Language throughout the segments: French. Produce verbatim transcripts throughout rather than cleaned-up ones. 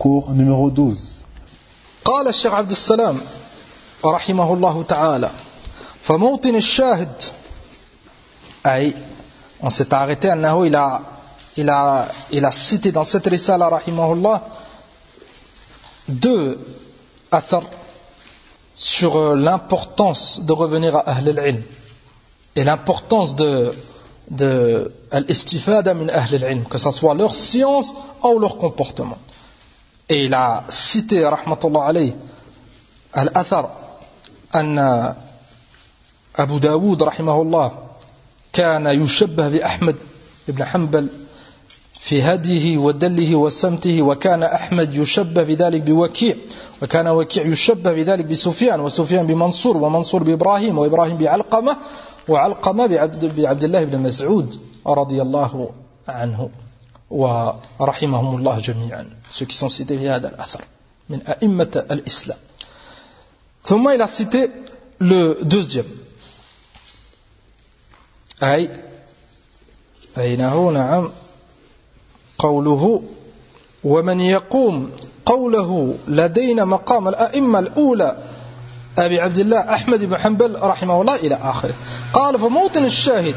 cours numéro douze. قال الشيخ عبد السلام رحمه الله تعالى فموطن الشاهد أي on s'est arrêté أنه il a, il a, il a cité dans cette risala رحمه الله deux athar sur l'importance de revenir à Ahl al-Ilm et l'importance de, de al-istifada min Ahl al-Ilm, que ce soit leur science ou leur comportement. Et il a cité rahmatullah alayhi al-athar أن أبو داود رحمه الله كان يشبه بأحمد بن حنبل في هديه ودله وسمته وكان أحمد يشبه بذلك بوكيع وكان وكيع يشبه بذلك بسفيان وسفيان بمنصور ومنصور بإبراهيم وإبراهيم بعلقمة وعلقمة بعبد, بعبد الله بن مسعود رضي الله عنه ورحمهم الله جميعا ceux qui sont cités في هذا الأثر من أئمة الإسلام. ثم il a cité le deuxième أي أينه نعم قوله ومن يقوم قوله لدينا مقام الأئمة الأولى أبي عبد الله أحمد بن حنبل رحمه الله إلى آخره. قال فموطن الشاهد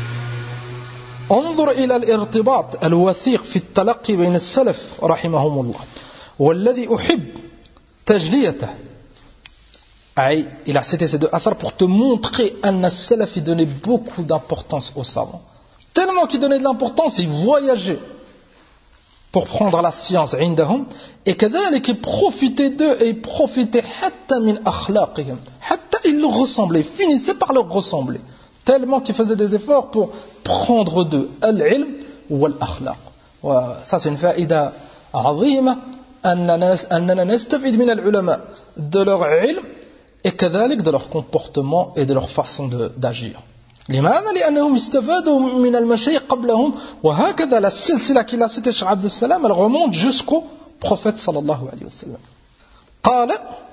انظر إلى الارتباط الوثيق في التلقي بين السلف رحمهم الله والذي أحب تجليته. أي il a cité ces deux athars pour te montrer أن السلف donnait beaucoup d'importance aux savants, tellement qu'ils donnaient de l'importance, ils voyageaient pour prendre la science عندهم et كذلك ils profitaient d'eux et ils profitaient حتى من أخلاقهم حتى ils leur ressemblaient, ils finissaient par leur ressembler tellement qu'ils faisaient des efforts pour prendre d'eux العلم والأخلاق. وça c'est une فائدة عظيمة أننا نستفيد من العلماء de leur علم et كذلك de leur comportement et de leur façon de, d'agir. لماذا؟ لأنهم استفادوا من المشايخ قبلهم وهكذا la silsila qu'il a cité Cheikh Abdel Salam elle remonte jusqu'au prophète صلى الله عليه وسلم. قال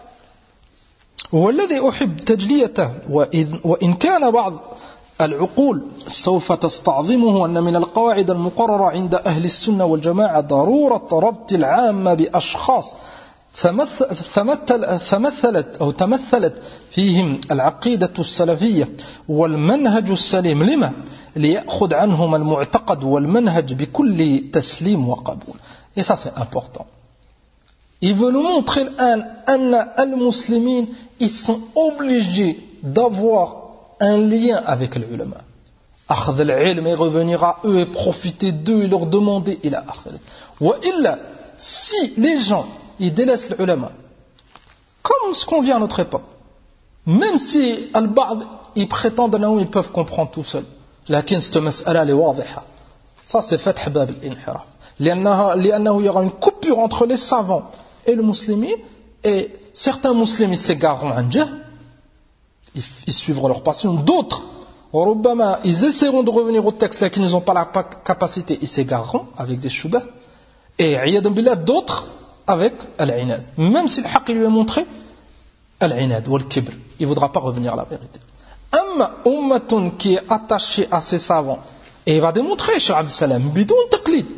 والذي أحب تجليته وإن كان بعض العقول سوف تستعظمه أن من القواعد المقررة عند أهل السنة والجماعة ضرورة ربط العامة بأشخاص تمثلت أو تمثلت فيهم العقيدة السلفية والمنهج السليم لما ليأخذ عنهم المعتقد والمنهج بكل تسليم وقبول. Et ça c'est important. Il veut nous montrer أن المسلمين ils sont obligés d'avoir un lien avec les ulama. أخذ العلم et revenir à eux et profiter d'eux et leur demander إلى آخره. وإلا si les gens ils délaissent les ulama comme ce qu'on vit à notre époque, même si al-ba'd ils prétendent qu'ils peuvent comprendre tout seuls, لكن cette مسألة elle est واضحة, ça c'est فتح باب الانحراف لأنها لأنه il y aura une coupure entre les savants et les musulmans et certains musulmans ils s'égareront en jahl, ils, ils suivront leur passion, d'autres ربما ils essaieront de revenir au texte là qu'ils n'ont pas la capacité, ils s'égareront avec des shubha et عياذا بالله d'autres avec al-inad, même si le haqq lui a montré al-inad ou al-kibr, il ne voudra pas revenir à la vérité. Amma ummatun qui est attachée à ses savants et il va démontrer Cheikh Abdel Salam bidoun taqlid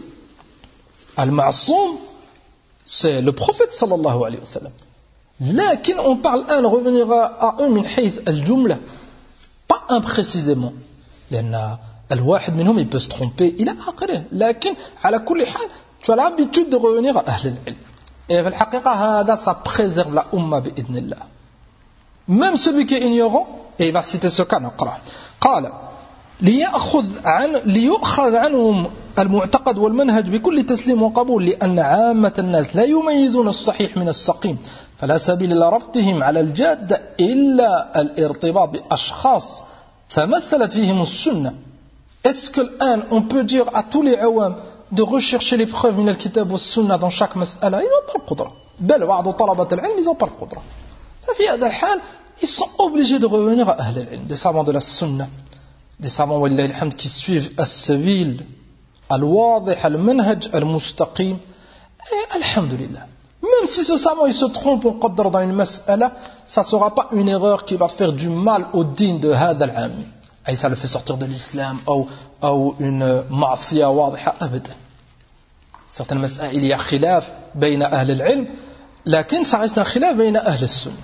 al-ma'soum c'est le prophète sallallahu alayhi wa sallam, lakin on parle un revenir à eux min hayth al-jumla, pas imprécisément لأن الواحد منهم il peut se tromper إلى آخره, lakin على كل حال tu as l'habitude de revenir à Ahl al-Ilm. Et في الحقيقة هذا ça préserve la umma بإذن الله. Même celui qui est ignorant, et il va citer ce cas, نقرأ. قال ليأخذ عن ليؤخذ عنهم المعتقد والمنهج بكل تسليم وقبول لأن عامة الناس لا يميزون الصحيح من السقيم فلا سبيل لربطهم على الجادة إلا الارتباط بأشخاص تمثلت فيهم السنة. Est-ce que الآن on peut dire à tous les awam de rechercher les preuves من الكتاب والسنة dans chaque مسألة? Ils n'ont pas le قدرة. بل بعض طلبة العلم ils n'ont pas le قدرة. ففي هذا الحال ils sont obligés de revenir à أهل العلم, des savants de la sunna, des savants والله الحمد qui suivent السبيل الواضح المنهج المستقيم. Et alhamdulillah, même si ce savant il se trompe on قدر dans une مسألة, ça ne sera pas une erreur qui va faire du mal au din de هذا العام, et ça le fait sortir de l'islam ou, ou une معصية واضحة أبدا. certaines mas'a'il il y a khilaf بين أهل العلم لكن ça reste un khilaf بين أهل السنة.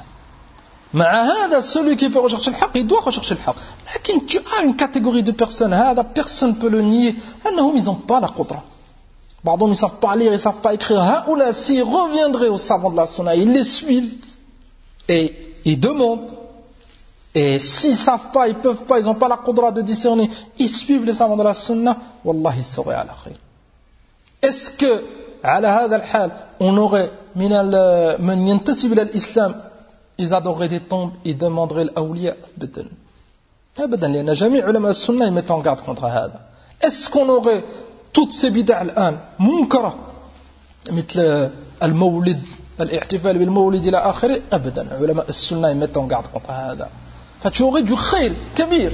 مع هذا celui qui peut rechercher le haq il doit rechercher le haq. لكن tu as une catégorie de personnes هذا personne ne peut le nier أنهم ils n'ont pas la qudra. Pardon, ils ne savent pas lire, ils ne savent pas écrire. Haoula, s'ils reviendraient aux savants de la sunna, ils les suivent et ils demandent. Et s'ils ne savent pas, ils ne peuvent pas, ils n'ont pas la qudra de discerner, ils suivent les savants de la sunna, wallah, ils seraient à la khayr. Est-ce que, على هذا الحال, on aurait, من من ينتسب إلى الإسلام, ils adoreraient des tombes, ils demanderaient l'awliya? أبدا. أبدا, لأن جميع علماء السنة, ils mettent en garde contre هذا. Est-ce qu'on aurait toutes ces bid'a الآن منكرة مثل المولد الاحتفال بالمولد إلى آخره أبدا علماء السنة يمتوا en garde contre هذا فtu aurais du خير كبير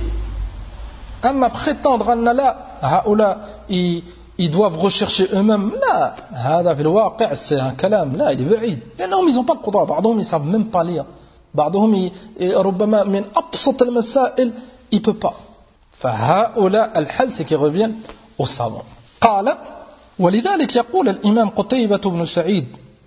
أما prétendre أن لا هؤلاء ils, ils doivent rechercher eux-mêmes لا هذا في الواقع c'est un كلام لا il est بعيد لأنهم ils n'ont pas le قدرة بعضهم ils savent même pas lire بعضهم ربما من أبسط المسائل il peut pas فهؤلاء الحل c'est qu'ils reviennent aux savants قال ولذلك يقول الإمام قتيبة بن سعيد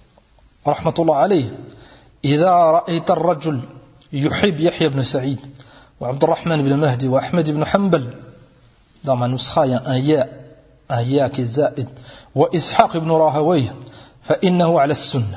رحمة الله عليه إذا رأيت الرجل يحب يحيى بن سعيد وعبد الرحمن بن مهدي وأحمد بن حنبل dans ma nuskha il y a un ya un ya qui est zaid وإسحاق بن راهويه فإنه على السنة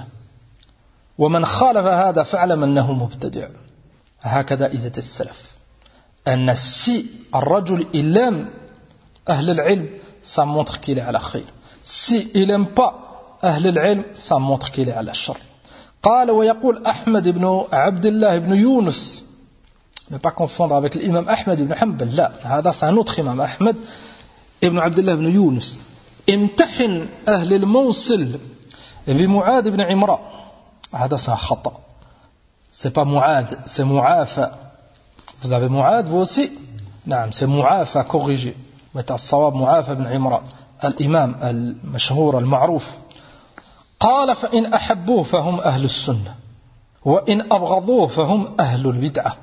ومن خالف هذا فاعلم أنه مبتدع هكذا إذا السلف أن si الرجل il aime أهل العلم ça montre qu'il est à la khayr. Si il n'aime pas أهل العلم, ça montre qu'il est à la shar. قال ويقول أحمد بن عبد الله بن يونس, ne pas confondre avec l'imam Ahmed ibn Hanbal, لا, هذا c'est un autre imam, Ahmed ibn عبد الله بن يونس. امتحن أهل الموصل بمعاذ بن عمران, هذا c'est un خطأ. C'est pas Mu'ad, c'est Mu'afa. Vous avez Mu'ad, vous aussi? Non, c'est Mu'afa, corrigé. متى الصواب معافى بن عمران الإمام المشهور المعروف قال فإن أحبوه فهم أهل السنة وإن أبغضوه فهم أهل البدعة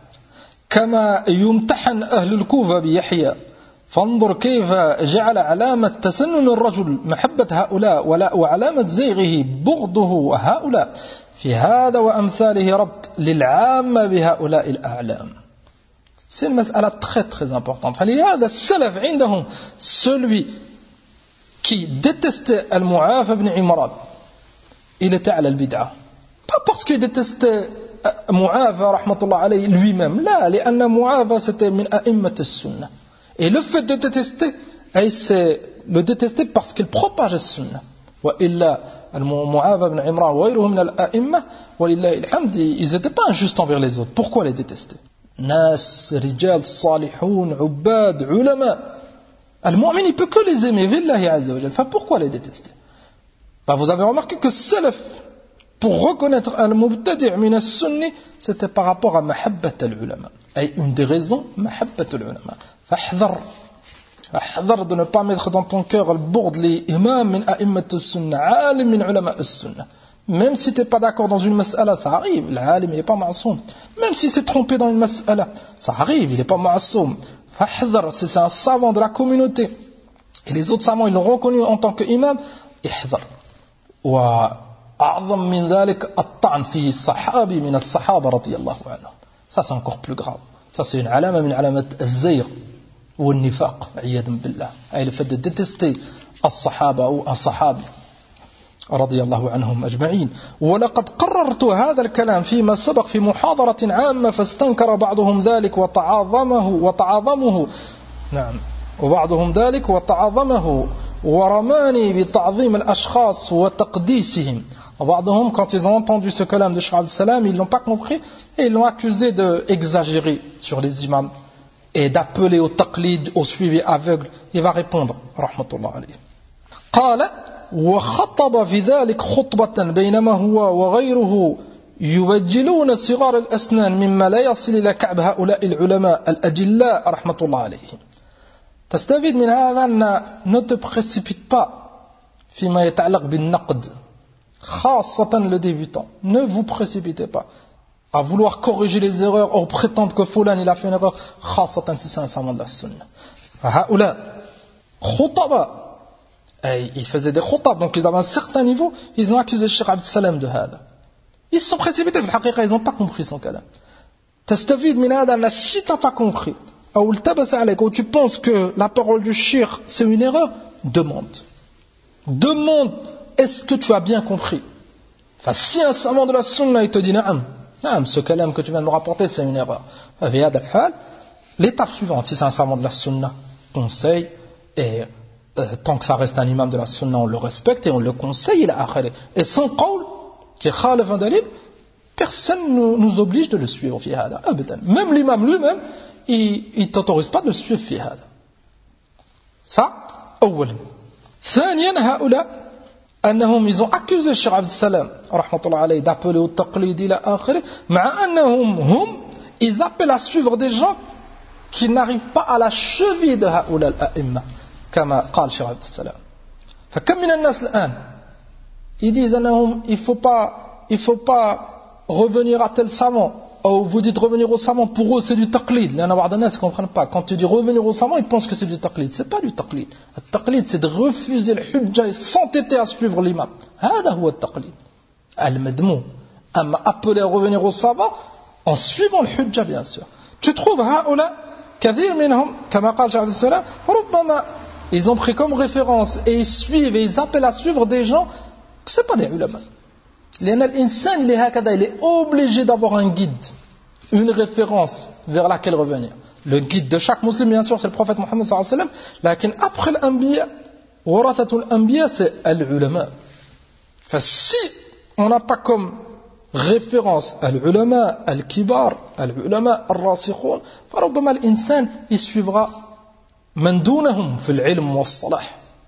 كما يمتحن أهل الكوفة بيحيى فانظر كيف جعل علامة تسنن الرجل محبة هؤلاء وعلامة زيغه بغضه هؤلاء في هذا وأمثاله ربط للعامة بهؤلاء الأعلام. C'est une mas'ala très très importante. هذا السلف عندهم celui qui détestait Al-Mu'afa ibn Imran, il était à l'al-bid'a. Pas parce qu'il détestait Mu'afa rahmatullah alayhi lui-même, là, لأن Mu'afa c'était min a'immat as-sunnah. Et le fait de détester, c'est le détester parce qu'il propage as-sunnah. وإلا Mu'afa ibn Imran وغيرهم من الأئمة ولله الحمد, ils n'étaient pas injustes envers les autres. Pourquoi les détester? ناس رجال صالحون عباد علماء المؤمن il peut que les aimer بالله عز وجل. Enfin, pourquoi les détester? Bah, vous avez remarqué que salaf pour reconnaître al-mubtadi' min as-sunni c'était par rapport à mahabbat al-ulama. Et une des raisons mahabbat al-ulama. فاحذر احذر de ne pas mettre dans ton cœur al-bourd les imams min a'immat as-sunnah alim min ulama as-sunnah. Même si tu n'es pas d'accord dans une mas'ala, ça arrive, l'alim il n'est pas ma'soum. Même si c'est trompé dans une mas'ala, ça arrive, il n'est pas ma'soum. Fahdhar, si c'est un savant de la communauté, et les autres savants ils l'ont reconnu en tant qu'imam, ihdhar. Wa a'zam min dhalik at-ta'n fi sahabi min as-sahaba radiyallahu anhu. Ça c'est encore plus grave. Ça c'est une alama min alamat az-zayr ou al-nifaq, iyadan billah. Et le fait de détester as-sahaba ou un sahabi. رضي الله عنهم أجمعين. ولقد قررت هذا الكلام فيما سبق في محاضرة عامة فاستنكر بعضهم ذلك وتعاظمه وتعاظمه نعم وبعضهم ذلك وتعاظمه ورماني بتعظيم الأشخاص وتقديسهم. وبعضهم quand ils ont entendu ce kalam de Cheikh Abdel Salam ils l'ont pas compris et ils l'ont accusé d'exagérer sur les imams et d'appeler au taqlid, au suivi aveugle. Il va répondre rahmatullah alayhi. قال وخطب في ذلك خطبة بينما هو وغيره يبجلون صغار الأسنان مما لا يصل إلى كعب هؤلاء العلماء الأجلاء رحمة الله عليهم. تستفيد من هذا أن ne te précipite pas فيما يتعلق بالنقد خاصة le débutant. Ne vous précipitez pas à vouloir corriger les erreurs ou prétendre que Fulan il a fait une erreur خاصة si c'est un savant de la sunna. هؤلاء خطبة Et ils faisaient des khutab, donc ils avaient un certain niveau, ils ont accusé Cheikh Abd Salam de hada. Ils se sont précipités, ils n'ont pas compris son kalam. Tastavid min hada, si tu n'as pas compris, ou tu penses que la parole du Cheikh c'est une erreur, demande. Demande, est-ce que tu as bien compris? Enfin, si un savant de la sunna il te dit naam, naam, ce kalam que tu viens de me rapporter c'est une erreur. L'étape suivante, si c'est un savant de la sunna, conseille, et euh, tant que ça reste un imam de la sunna, on le respecte et on le conseille, et sans qawl, qui est khalif un dalil, personne ne nous oblige de le suivre. Même l'imam lui-même, il ne t'autorise pas de le suivre. Ça, أولا. ثانيا هؤلاء أنهم ils ont accusé Cheikh Abd Salam rahmatullah alayhi d'appeler au taqlid ila akhirih, مع أنهم هم ils appellent à suivre des gens qui n'arrivent pas à la cheville de هؤلاء الأئمة كما قال Cheikh Abd Salam. فكم من الناس الآن ils disent أنهم il faut pas il faut pas revenir à tel savant. Ou vous dites revenir au savant, pour eux c'est du taqlid. Il y en a beaucoup de gens qui ne comprennent pas. Quand tu dis revenir au savant, ils pensent que c'est du taqlid. Ce n'est pas du taqlid. Le taqlid c'est de refuser le hujja et s'entêter à suivre l'imam. هذا هو التقليد المذموم. أما appeler à revenir au savant en suivant le hujja bien sûr. Tu trouves هؤلاء كثير منهم كما قال شيخ عبد السلام ربما ils ont pris comme référence et ils suivent et ils appellent à suivre des gens que ce ne sont pas des ulama. L'insan il est hakada, il est obligé d'avoir un guide, une référence vers laquelle revenir. Le guide de chaque musulman bien sûr c'est le prophète Mohammed sallallahu alayhi wa sallam, mais après l'anbiya, warathatul anbiya c'est al-ulama. Enfin, si on n'a pas comme référence al-ulama al-kibar, al-ulama al-rasikhun, فربما l'insan il suivra man dunahum fi al-ilm was-salah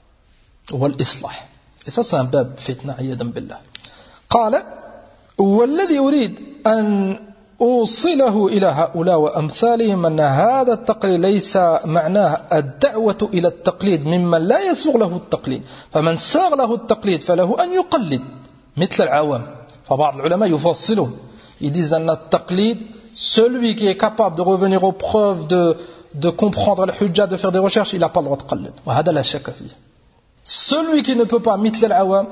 wal-islah. Et ça c'est un bab fitna iyadan billah. قال والذي أريد أن أوصله إلى هؤلاء وأمثالهم أن هذا التقليد ليس معناه الدعوة إلى التقليد ممن لا يسوغ له التقليد فمن ساغ له التقليد فله أن يقلد مثل العوام. فبعض العلماء يفصلون, ils disent أن التقليد celui qui est capable de revenir aux preuves, de, de comprendre le hujja, de faire des recherches, il n'a pas le droit de تقلد. وهذا لا شك فيه. Celui qui ne peut pas مثل العوام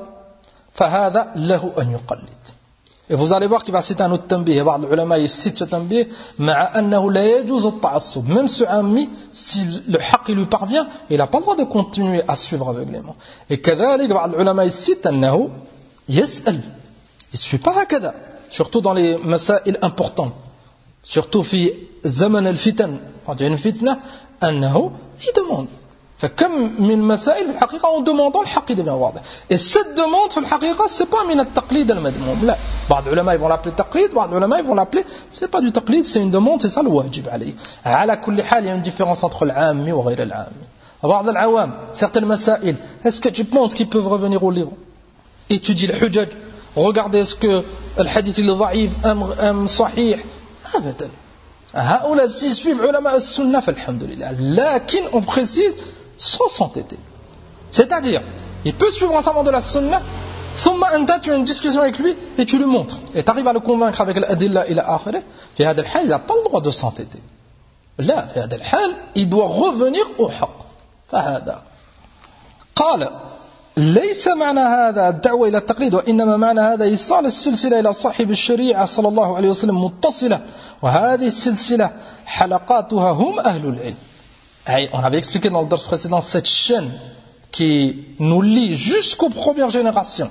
فهذا له أن يقلد. Et vous allez voir qu'il va citer un autre tanbih. بعض العلماء يcite ce tanbih مع أنه لا يجوز التعصب. Même ce ami, si le haqq lui parvient, il n'a pas le droit de continuer à suivre aveuglément. Et كذلك بعض العلماء يcite أنه يسأل. Il ne suit pas هكذا. Surtout dans les مسائل importantes. Surtout في زمن الفتن. Quand il y a une fitna, أنه il demande. فكم من مسائل في الحقيقة en demandant le haqq devient واضح. Et cette demande في الحقيقة c'est pas من التقليد المذموم. لا. بعض العلماء ils vont l'appeler تقليد, بعض العلماء ils vont l'appeler c'est pas du taqlid, c'est une demande, c'est ça le wajib عليه. على كل حال il y a une différence entre العامي وغير العامي. بعض العوام certaines مسائل, est-ce que tu penses qu'ils peuvent revenir au livre, étudier le hujjaj, regarder est-ce que le hadith il est ضعيف am sahih, أبدا. هؤلاء s'ils suivent علماء السنة فالحمد لله. لكن on précise sans s'entêter. C'est-à-dire, il peut suivre un savant de la sunna, ثم أنت tu as une discussion avec lui et tu lui montres et tu arrives à le convaincre avec l'adilla إلى آخره. في هذا الحال il n'a pas le droit de s'entêter. لا, في هذا الحال il doit revenir au حق. فهذا قال ليس معنى هذا الدعوة إلى التقليد وإنما معنى هذا إيصال السلسلة إلى صاحب الشريعة صلى الله عليه وسلم متصلة, وهذه السلسلة حلقاتها هم أهل العلم. On avait expliqué dans le dars précédent cette chaîne qui nous lie jusqu'aux premières générations.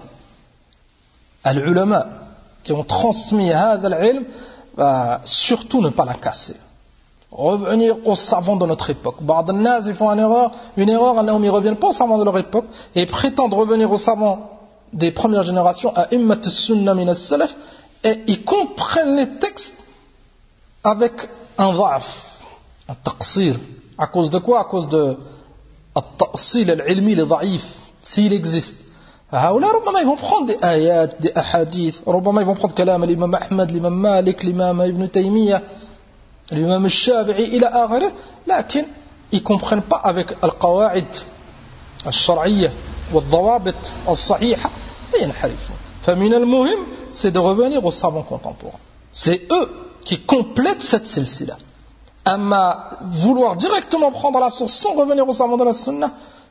Al-ulama qui ont transmis هذا العلم, bah, surtout ne pas la casser. Revenir aux savants de notre époque. بعض الناس ils font une erreur, une erreur, ils ne reviennent pas aux savants de leur époque et prétendent revenir aux savants des premières générations, à immat as-sunnah min as-salaf, et ils comprennent les textes avec un dha'f, un taqsir. À cause de quoi? À cause de التأصيل العلمي لضعيف, s'il existe. هؤلاء ربما ils vont prendre des ayats, des ahadith, ربما ils vont prendre كلام l'imam Ahmad, l'imam Malik, l'imam Ibn Taymiyyah, l'imam Shafi'i إلى آخره, لكن ils comprennent pas avec القواعد الشرعية والضوابط الصحيحة فينحرفون. فمن المهم c'est de revenir aux savants contemporains. C'est eux qui complètent cette silsila. Amma vouloir directement prendre la source sans revenir au savant de la sunna,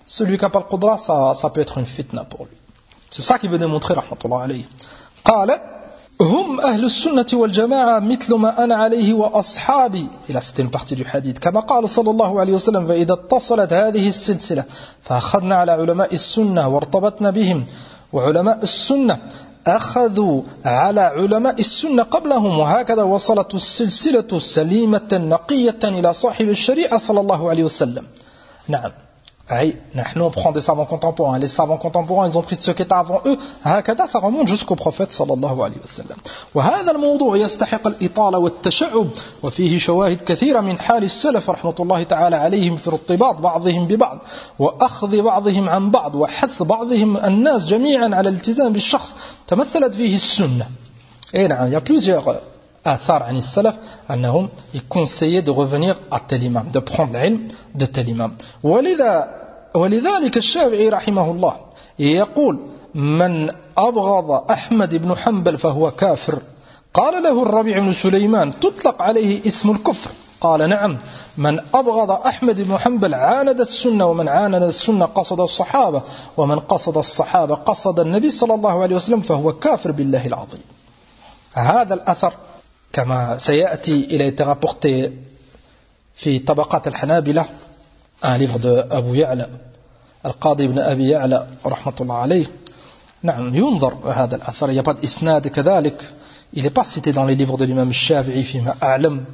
celui qui n'a pas le qudra, ça, ça peut être une fitna pour lui. C'est ça qu'il veut démontrer, rahmatullah alayhi. قال هم أهل السنة والجماعة مثل ما أنا عليه وأصحابي. إلى ستين partie du hadith. كما قال صلى الله عليه وسلم فإذا اتصلت هذه السلسلة فأخذنا على علماء السنة وارتبطنا بهم وعلماء السنة أخذوا على علماء السنة قبلهم وهكذا وصلت السلسلة سليمة نقية إلى صاحب الشريعة صلى الله عليه وسلم. نعم. أي نحن on prend des savants contemporains. Les savants contemporains ils ont pris de ceux qui étaient avant eux. هكذا ça remonte jusqu'au prophète صلى الله عليه وسلم. وهذا الموضوع يستحق الإطالة والتشعب وفيه شواهد كثيرة من حال السلف رحمة الله تعالى عليهم في ارتباط بعضهم ببعض وأخذ بعضهم عن بعض وحث بعضهم الناس جميعا على الالتزام بالشخص تمثلت فيه السنة. Et نعم il y a plusieurs آثار عن السلف أنهم يكونسيي de revenir à tel imam, de prendre l'ilm de tel imam. ولذا ولذلك الشافعي رحمه الله يقول من أبغض أحمد بن حنبل فهو كافر. قال له الربيع بن سليمان تطلق عليه اسم الكفر. قال نعم من أبغض أحمد بن حنبل عاند السنة ومن عاند السنة قصد الصحابة ومن قصد الصحابة قصد النبي صلى الله عليه وسلم فهو كافر بالله العظيم. هذا الأثر كما سيأتي إلى ترابورتي في طبقات الحنابلة un livre de Abu Ya'la القاضي ابن أبي يعلى رحمة الله عليه. نعم ينظر هذا الأثر il n'y a pas d'isnad كذلك il n'est pas cité dans les livres de l'imam الشافعي فيما أعلم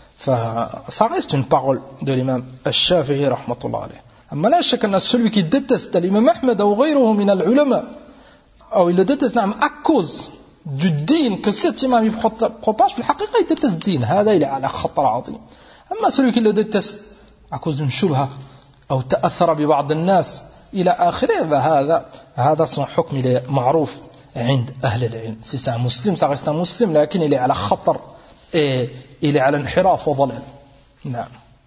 ça reste une parole de l'imam الشافعي رحمة الله عليه. أما لا شك أن celui qui déteste l'imam Ahmed أو غيره من العلماء أو il le déteste نعم à cause du din que cet imam il propage في الحقيقة il déteste الدين هذا il est على خطر عظيم. أما celui qui le déteste à cause d'une shubha أو تأثر ببعض الناس إلى آخره فهذا هذا son حكم il est معروف عند أهل العلم. si c'est un musulman ça reste un musulman لكن il est على خطر et il est على انحراف وضلال. نعم.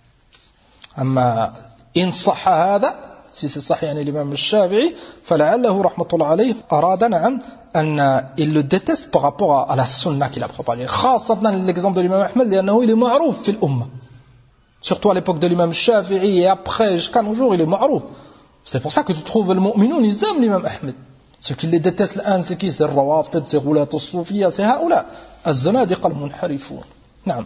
أما إن صح هذا si c'est صح يعني الإمام الشافعي فلعله رحمة الله عليه أراد نعم أن il le déteste par rapport à la sunna qu'il a propagée خاصة l'exemple de l'imam Ahmed لأنه il est معروف في الأمة surtout à l'époque de l'imam Shafi'i et après jusqu'à nos jours il est ma'rouf. C'est pour ça que tu trouves le mu'minoun ils aiment l'imam Ahmed. Ceux qui les détestent l'un c'est qui? C'est le rawafid, c'est roulat al-soufiyya, c'est haoula الزنادقة المنحرفون. نعم.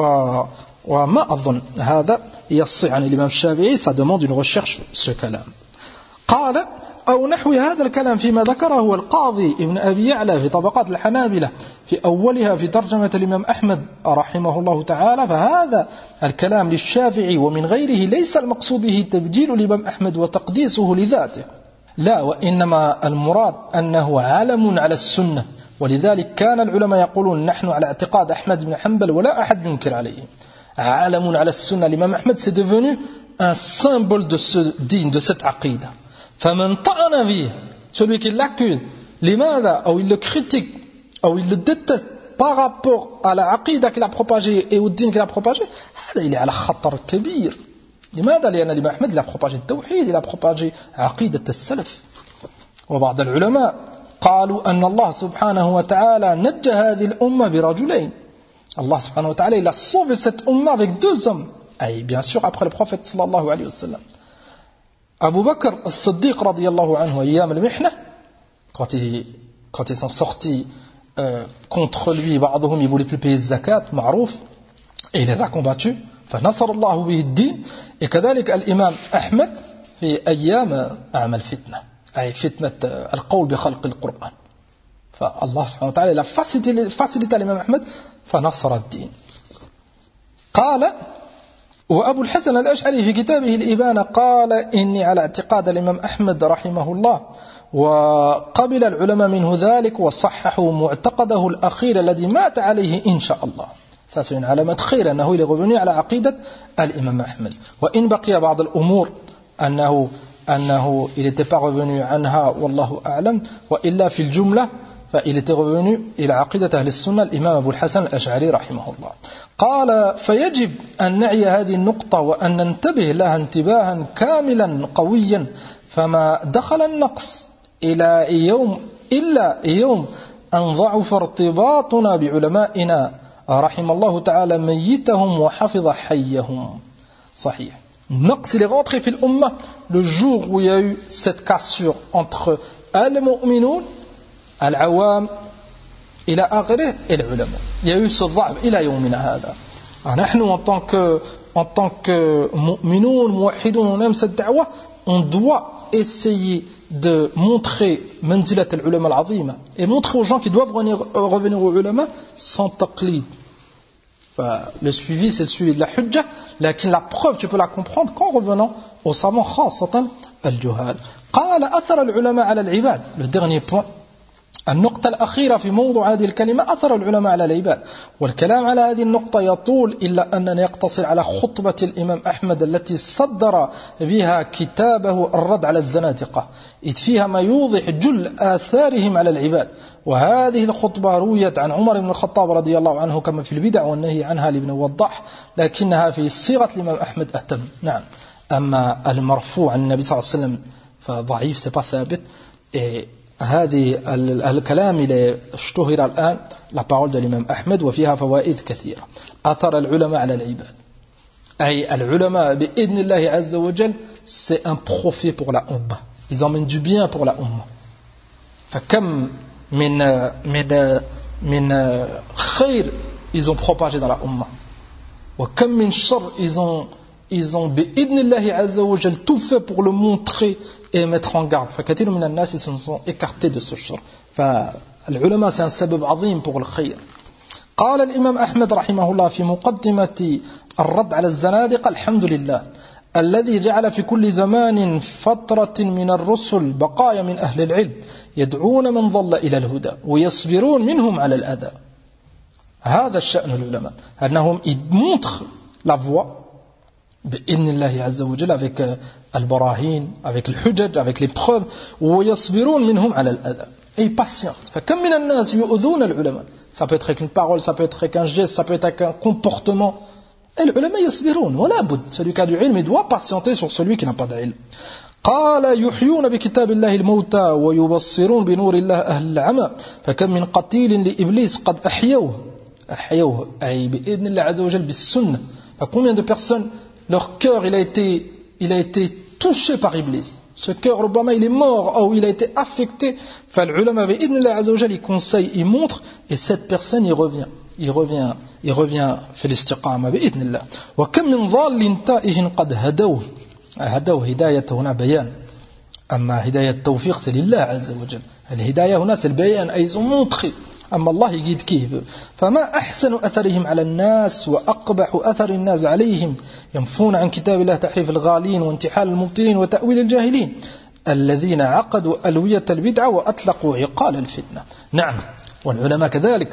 وما أظن هذا يصح عن الإمام الشافعي ça demande une recherche ce كلام. قال أو نحو هذا الكلام فيما ذكره القاضي ابن أبي يعلى في طبقات الحنابلة في أولها في ترجمة الإمام أحمد رحمه الله تعالى فهذا الكلام للشافعي ومن غيره ليس المقصود به تبجيل الإمام أحمد وتقديسه لذاته لا وإنما المراد أنه علم على السنة ولذلك كان العلماء يقولون نحن على اعتقاد أحمد بن حنبل ولا أحد ينكر عليه. علم على السنة الإمام أحمد c'est devenu un symbole de ce digne de cette aqida. فمن طعن فيه celui qui l'accuse لماذا أو il le critique أو il le déteste par rapport à la aqida qu'il a propagée et au din qu'il a propagé هذا il est على خطر كبير. لماذا؟ لأن الإمام أحمد il a propagé التوحيد il a propagé عقيدة السلف. وبعض العلماء قالوا أن الله سبحانه وتعالى نجى هذه الأمة برجلين. Allah subhanahu wa ta'ala il a sauvé cette umma avec deux hommes et bien sûr après le prophète sallallahu alayhi wa sallam. Abu Bakr al-Siddiq radiyallahu anhu ayyam al-mihna quand ils quand ils sont sortis euh, contre lui بعضهم ils voulaient plus payer zakat معروف et il les a combattus فنصر الله به الدين. et كذلك الإمام أحمد في أيام أعمى الفتنة أي فتنة القول بخلق القرآن فالله سبحانه وتعالى لا facilité الإمام أحمد فنصر الدين. قال وأبو الحسن الأشعري في كتابه الإبانة قال إني على اعتقاد الإمام أحمد رحمه الله وقبل العلماء منه ذلك وصححوا معتقده الأخير الذي مات عليه إن شاء الله. Ça c'est une علامة خير أنه il est revenu على عقيدة الإمام أحمد. وإن بقي بعض الأمور أنه أنه il n'était pas revenu عنها والله أعلم وإلا في الجملة فإل était revenu إلى عقيدة أهل السنة الإمام أبو الحسن الأشعري رحمه الله. قال فيجب أن نعي هذه النقطة وأن ننتبه لها انتباها كاملا قويا فما دخل النقص إلى يوم إلا يوم أن ضعف ارتباطنا بعلمائنا رحم الله تعالى ميتهم وحفظ حيهم. صحيح Naqs, il est rentré fil umma le jour où il y a eu cette cassure entre al-mu'minun, al-awam, ila akhirih, et les ulama. Il y a eu ce dha'f ila yawmina hada. Nous, en tant que, en tant que mu'minoun, muwahhidoun, on aime cette da'wa, on doit essayer de montrer manzilat al-ulama al-azima et montrer aux gens qui doivent revenir, revenir aux ulama sans taqlid. Enfin, le suivi, c'est le suivi de la hujja, mais la preuve, tu peux la comprendre qu'en revenant aux savants khasatan al-juhal. قال أثر العلماء على العباد. Le dernier point. النقطة الأخيرة في موضوع هذه الكلمة أثر العلماء على العباد، والكلام على هذه النقطة يطول إلا أننا يقتصر على خطبة الإمام أحمد التي صدر بها كتابه الرد على الزنادقة، إذ فيها ما يوضح جل آثارهم على العباد. وهذه الخطبة رويت عن عمر بن الخطاب رضي الله عنه كما في البدع والنهي عنها لابن وضاح، لكنها في صيغة الإمام أحمد أتم. نعم. أما المرفوع عن النبي صلى الله عليه وسلم فضعيف، c'est pas ثابت. Et هذه الكلام اللي اشتهر الآن la parole de l'imam Ahmed وفيها فوائد كثيرة. أثر العلماء على العباد، أي العلماء بإذن الله عز وجل c'est un profit pour la Ummah. Ils emmènent du bien pour la Ummah. فكم من من من خير ils ont propagé dans la Ummah. وكم من شر ils ont ils ont بإذن الله عز وجل tout fait pour le montrer et mettre en garde. فكثير من الناس ils se sont écartés de ce shar. فالعلماء c'est un سبب عظيم pour le خير. قال الإمام أحمد رحمه الله في مقدمة الرد على الزنادقة: الحمد لله الذي جعل في كل زمان فترة من الرسل بقايا من أهل العلم يدعون من ضل إلى الهدى ويصبرون منهم على الأذى. هذا الشأن العلماء، أنهم montrent la voie بإذن الله عز وجل avec البراهين, avec الحجج, avec les preuves. ويصبرون منهم على الأذى, et patient. فكم من الناس يؤذون العلماء. Ça peut être avec une parole, ça peut être avec un geste, ça peut être avec un comportement. Et les ulama يصبرون ولا بد. Celui qui a du ilm, il doit patienter sur celui qui n'a pas d'ilm. قال يحيون بكتاب الله الموتى ويبصرون بنور الله أهل العمى فكم من قتيل لإبليس قد أحيوه أحيوه أي بإذن الله عز وجل بالسنة. Combien de personnes leur cœur il a été il a été touché par Iblis, ce cœur ربما il est mort ou il a été affecté. فالعلماء بإذن الله عز وجل il conseille, il montre, et cette personne il revient il revient il revient في الاستقامة بإذن الله. وكم من ضال تائه قد هدوه هدوه هداية هنا بيان، أما هداية التوفيق c'est لله عز وجل. الهداية هنا c'est le بيان، ils ont montré. أما الله يجيد كيف. فما أحسن أثرهم على الناس وأقبح أثر الناس عليهم ينفون عن كتاب الله تحريف الغالين وانتحال المبطلين وتأويل الجاهلين الذين عقدوا ألوية البدعة وأطلقوا عقال الفتنة. نعم، والعلماء كذلك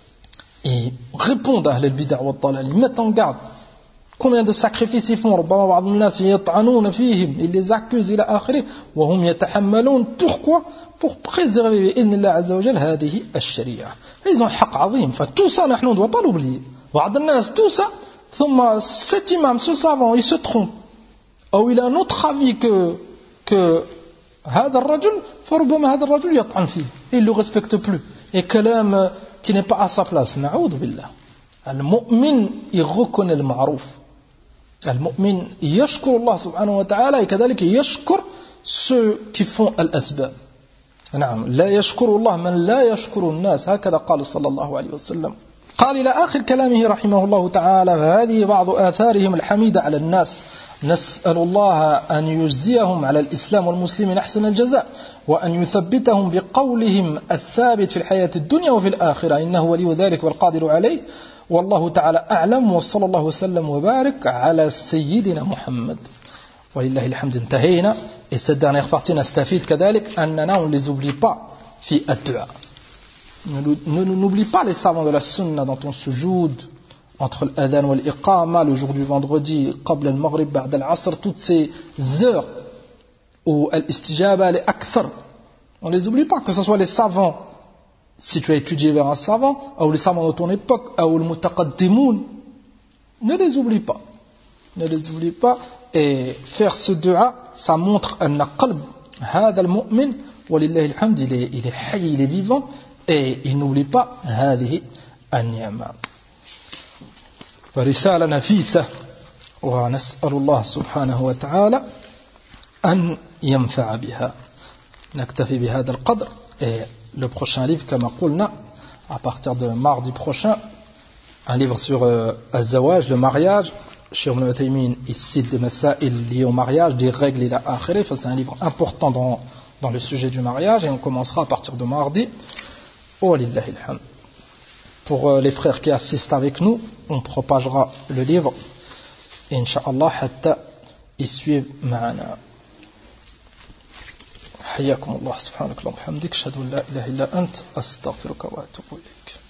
répondent à أهل البدع والضلال, ils mettent en garde. Combien de sacrifices ils font. ربما بعض الناس يطعنون فيهم, ils les accusent إلى آخره وهم يتحملون. Pourquoi? Pour préserver بإذن الله عز وجل هذه الشريعة. Ils ont حق عظيم. Tout ça, نحن ne doit pas l'oublier. بعض الناس tout ça, ثم cet imam, ce savant, il se trompe, ou il a un autre avis que que هذا الرجل, فربما هذا الرجل يطعن فيه, il ne le respecte plus, et كلام qui n'est pas à sa place. نعوذ بالله. المؤمن il reconnaît le معروف. المؤمن يشكر الله سبحانه وتعالى, et كذلك يشكر ceux qui font الأسباب. نعم، لا يشكر الله من لا يشكر الناس، هكذا قال صلى الله عليه وسلم. قال إلى آخر كلامه رحمه الله تعالى: فهذه بعض آثارهم الحميدة على الناس، نسأل الله أن يجزيهم على الإسلام والمسلمين أحسن الجزاء وأن يثبتهم بقولهم الثابت في الحياة الدنيا وفي الآخرة، إنه ولي ذلك والقادر عليه، والله تعالى أعلم، وصلى الله وسلم وبارك على سيدنا محمد. ولله الحمد. انتهينا. Et cette dernière partie نستفيد كذلك أننا on ne les oublie pas في الدعاء. Ne n'oublie pas les savants de la sunna dans ton sujoud, entre l'adhan et l'iqama, le jour du vendredi, قبل المغرب بعد العصر, toutes ces heures où l'istijaba est akthar. On ne les oublie pas, que ce soit les savants, si tu as étudié vers un savant, ou les savants de ton époque, ou le mutaqaddimoun, ne les oublie pas. Ne les oublie pas. Et faire ce dua, ça montre un qalb, هذا المؤمن ولله الحمد, il est, il est hayy, il est vivant, et il n'oublie pas هذه النعمة. فرسالة نفيسة ونسأل الله سبحانه وتعالى أن ينفع بها. نكتفي بهذا القدر. Et le prochain livre, كما قلنا, à partir de mardi prochain, un livre sur euh, الزواج, le mariage. Cheikh Ibn Uthaymin, il cite des masaïl liés au mariage, des règles ila akhirih. C'est un livre important dans, dans le sujet du mariage, et on commencera à partir de mardi. Oh lillahi alhamd. Pour euh, les frères qui assistent avec nous, on propagera le livre, Inch'Allah, hatta y suivent ma'ana. حياكم الله سبحانك اللهم وبحمدك اشهد ان لا اله الا انت استغفرك واتوب اليك.